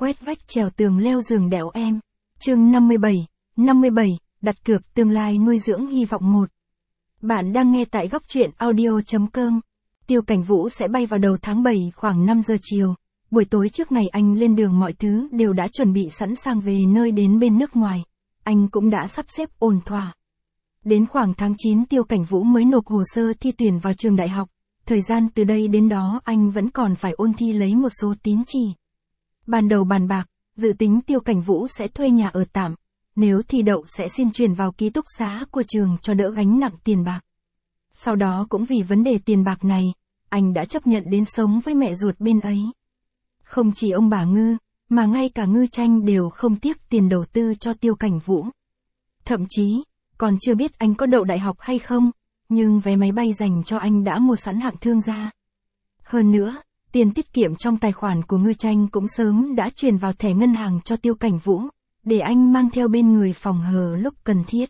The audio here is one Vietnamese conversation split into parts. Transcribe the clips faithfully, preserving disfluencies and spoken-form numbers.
khoét vách trèo tường leo giường đẽo em. Chương năm mươi bảy, năm mươi bảy, đặt cược tương lai nuôi dưỡng hy vọng một. Bạn đang nghe tại góc truyện audio chấm com. Tiêu Cảnh Vũ sẽ bay vào đầu tháng bảy khoảng năm giờ chiều. Buổi tối trước ngày anh lên đường mọi thứ đều đã chuẩn bị sẵn sàng về nơi đến bên nước ngoài. Anh cũng đã sắp xếp ổn thỏa. Đến khoảng tháng chín Tiêu Cảnh Vũ mới nộp hồ sơ thi tuyển vào trường đại học. Thời gian từ đây đến đó anh vẫn còn phải ôn thi lấy một số tín chỉ. Ban đầu bàn bạc, dự tính Tiêu Cảnh Vũ sẽ thuê nhà ở tạm. Nếu thi đậu sẽ xin chuyển vào ký túc xá của trường cho đỡ gánh nặng tiền bạc. Sau đó cũng vì vấn đề tiền bạc này, anh đã chấp nhận đến sống với mẹ ruột bên ấy. Không chỉ ông bà Ngư, mà ngay cả Ngư Tranh đều không tiếc tiền đầu tư cho Tiêu Cảnh Vũ. Thậm chí, còn chưa biết anh có đậu đại học hay không, nhưng vé máy bay dành cho anh đã mua sẵn hạng thương gia. Hơn nữa, tiền tiết kiệm trong tài khoản của Ngư Tranh cũng sớm đã chuyển vào thẻ ngân hàng cho Tiêu Cảnh Vũ, để anh mang theo bên người phòng hờ lúc cần thiết.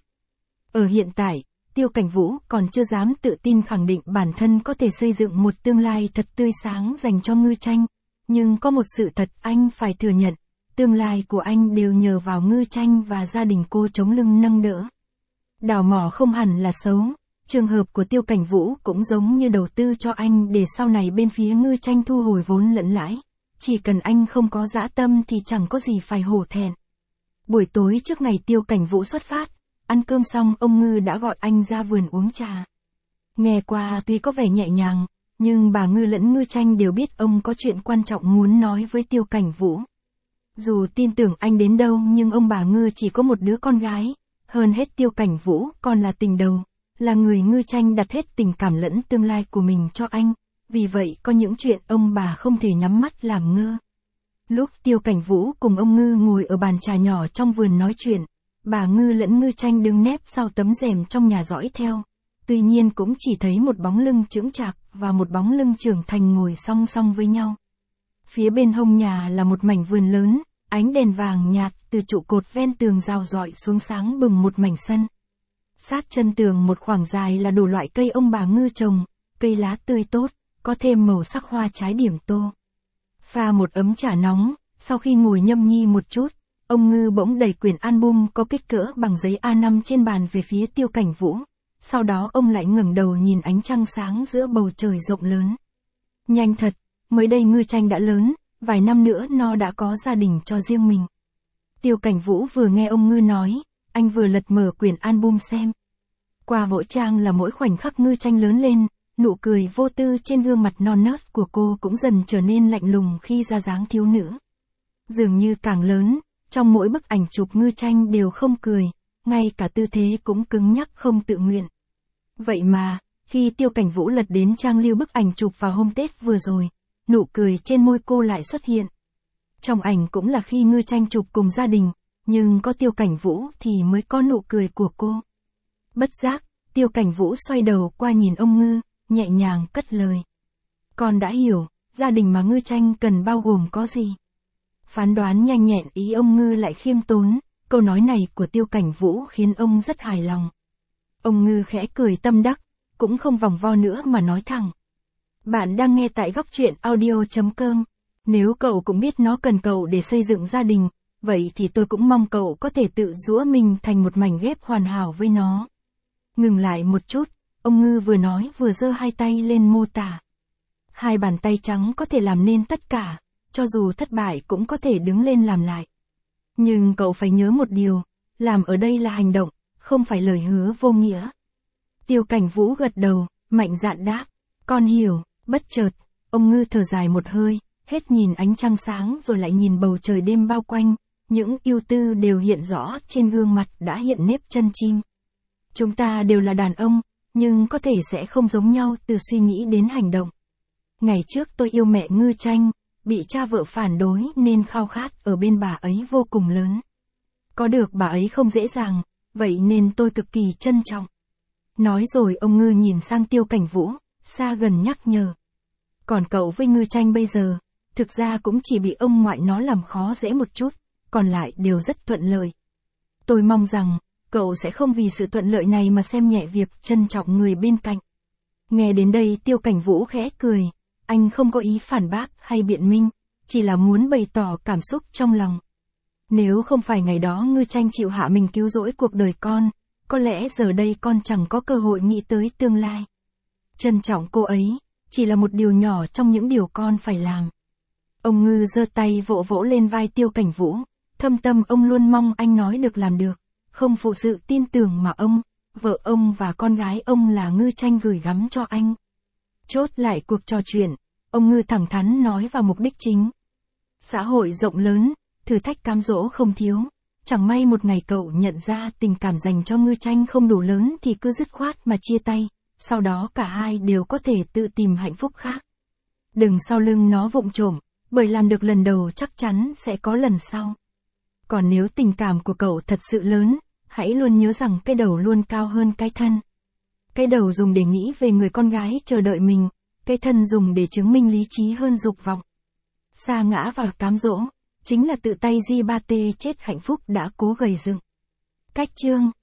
Ở hiện tại, Tiêu Cảnh Vũ còn chưa dám tự tin khẳng định bản thân có thể xây dựng một tương lai thật tươi sáng dành cho Ngư Tranh, nhưng có một sự thật anh phải thừa nhận, tương lai của anh đều nhờ vào Ngư Tranh và gia đình cô chống lưng nâng đỡ. Đào mỏ không hẳn là xấu, trường hợp của Tiêu Cảnh Vũ cũng giống như đầu tư cho anh để sau này bên phía Ngư Tranh thu hồi vốn lẫn lãi, chỉ cần anh không có dã tâm thì chẳng có gì phải hổ thẹn. Buổi tối trước ngày Tiêu Cảnh Vũ xuất phát, ăn cơm xong ông Ngư đã gọi anh ra vườn uống trà. Nghe qua tuy có vẻ nhẹ nhàng, nhưng bà Ngư lẫn Ngư Tranh đều biết ông có chuyện quan trọng muốn nói với Tiêu Cảnh Vũ. Dù tin tưởng anh đến đâu nhưng ông bà Ngư chỉ có một đứa con gái, hơn hết Tiêu Cảnh Vũ còn là tình đầu, là người Ngư Tranh đặt hết tình cảm lẫn tương lai của mình cho anh, vì vậy có những chuyện ông bà không thể nhắm mắt làm ngơ. Lúc Tiêu Cảnh Vũ cùng ông Ngư ngồi ở bàn trà nhỏ trong vườn nói chuyện, bà Ngư lẫn Ngư Tranh đứng nép sau tấm rèm trong nhà dõi theo. Tuy nhiên cũng chỉ thấy một bóng lưng chững chạc và một bóng lưng trưởng thành ngồi song song với nhau. Phía bên hông nhà là một mảnh vườn lớn, ánh đèn vàng nhạt từ trụ cột ven tường rào rọi xuống sáng bừng một mảnh sân. Sát chân tường một khoảng dài là đủ loại cây ông bà Ngư trồng, cây lá tươi tốt, có thêm màu sắc hoa trái điểm tô. Pha một ấm trà nóng, sau khi ngồi nhâm nhi một chút, ông Ngư bỗng đẩy quyển album có kích cỡ bằng giấy A năm trên bàn về phía Tiêu Cảnh Vũ. Sau đó ông lại ngẩng đầu nhìn ánh trăng sáng giữa bầu trời rộng lớn. Nhanh thật, mới đây Ngư Tranh đã lớn, vài năm nữa nó đã có gia đình cho riêng mình. Tiêu Cảnh Vũ vừa nghe ông Ngư nói, anh vừa lật mở quyển album xem. Qua mỗi trang là mỗi khoảnh khắc Ngư Tranh lớn lên, nụ cười vô tư trên gương mặt non nớt của cô cũng dần trở nên lạnh lùng khi ra dáng thiếu nữ. Dường như càng lớn, trong mỗi bức ảnh chụp Ngư Tranh đều không cười, ngay cả tư thế cũng cứng nhắc không tự nguyện. Vậy mà, khi Tiêu Cảnh Vũ lật đến trang lưu bức ảnh chụp vào hôm Tết vừa rồi, nụ cười trên môi cô lại xuất hiện. Trong ảnh cũng là khi Ngư Tranh chụp cùng gia đình, nhưng có Tiêu Cảnh Vũ thì mới có nụ cười của cô. Bất giác, Tiêu Cảnh Vũ xoay đầu qua nhìn ông Ngư, nhẹ nhàng cất lời. Con đã hiểu, gia đình mà Ngư Tranh cần bao gồm có gì. Phán đoán nhanh nhẹn ý ông Ngư lại khiêm tốn, câu nói này của Tiêu Cảnh Vũ khiến ông rất hài lòng. Ông Ngư khẽ cười tâm đắc, cũng không vòng vo nữa mà nói thẳng. Bạn đang nghe tại góc truyện audio chấm com. Nếu cậu cũng biết nó cần cậu để xây dựng gia đình, vậy thì tôi cũng mong cậu có thể tự giũa mình thành một mảnh ghép hoàn hảo với nó. Ngừng lại một chút, ông Ngư vừa nói vừa giơ hai tay lên mô tả. Hai bàn tay trắng có thể làm nên tất cả, cho dù thất bại cũng có thể đứng lên làm lại. Nhưng cậu phải nhớ một điều, làm ở đây là hành động, không phải lời hứa vô nghĩa. Tiêu Cảnh Vũ gật đầu, mạnh dạn đáp, con hiểu. Bất chợt, ông Ngư thở dài một hơi, hết nhìn ánh trăng sáng rồi lại nhìn bầu trời đêm bao quanh, những ưu tư đều hiện rõ trên gương mặt đã hiện nếp chân chim. Chúng ta đều là đàn ông, nhưng có thể sẽ không giống nhau từ suy nghĩ đến hành động. Ngày trước tôi yêu mẹ Ngư Tranh, bị cha vợ phản đối nên khao khát ở bên bà ấy vô cùng lớn. Có được bà ấy không dễ dàng, vậy nên tôi cực kỳ trân trọng. Nói rồi ông Ngư nhìn sang Tiêu Cảnh Vũ, xa gần nhắc nhở. Còn cậu với Ngư Tranh bây giờ, thực ra cũng chỉ bị ông ngoại nó làm khó dễ một chút, còn lại đều rất thuận lợi. Tôi mong rằng, cậu sẽ không vì sự thuận lợi này mà xem nhẹ việc trân trọng người bên cạnh. Nghe đến đây Tiêu Cảnh Vũ khẽ cười, anh không có ý phản bác hay biện minh, chỉ là muốn bày tỏ cảm xúc trong lòng. Nếu không phải ngày đó Ngư Tranh chịu hạ mình cứu rỗi cuộc đời con, có lẽ giờ đây con chẳng có cơ hội nghĩ tới tương lai. Trân trọng cô ấy, chỉ là một điều nhỏ trong những điều con phải làm. Ông Ngư giơ tay vỗ vỗ lên vai Tiêu Cảnh Vũ, thâm tâm ông luôn mong anh nói được làm được, không phụ sự tin tưởng mà ông, vợ ông và con gái ông là Ngư Tranh gửi gắm cho anh. Chốt lại cuộc trò chuyện, ông Ngư thẳng thắn nói vào mục đích chính. Xã hội rộng lớn, thử thách cám dỗ không thiếu. Chẳng may một ngày cậu nhận ra tình cảm dành cho Ngư Tranh không đủ lớn thì cứ dứt khoát mà chia tay, sau đó cả hai đều có thể tự tìm hạnh phúc khác. Đừng sau lưng nó vụng trộm, bởi làm được lần đầu chắc chắn sẽ có lần sau. Còn nếu tình cảm của cậu thật sự lớn, hãy luôn nhớ rằng cái đầu luôn cao hơn cái thân. Cái đầu dùng để nghĩ về người con gái chờ đợi mình, cái thân dùng để chứng minh lý trí hơn dục vọng. Sa ngã vào cám dỗ, chính là tự tay Di Ba Tê chết hạnh phúc đã cố gầy dựng. Cách chương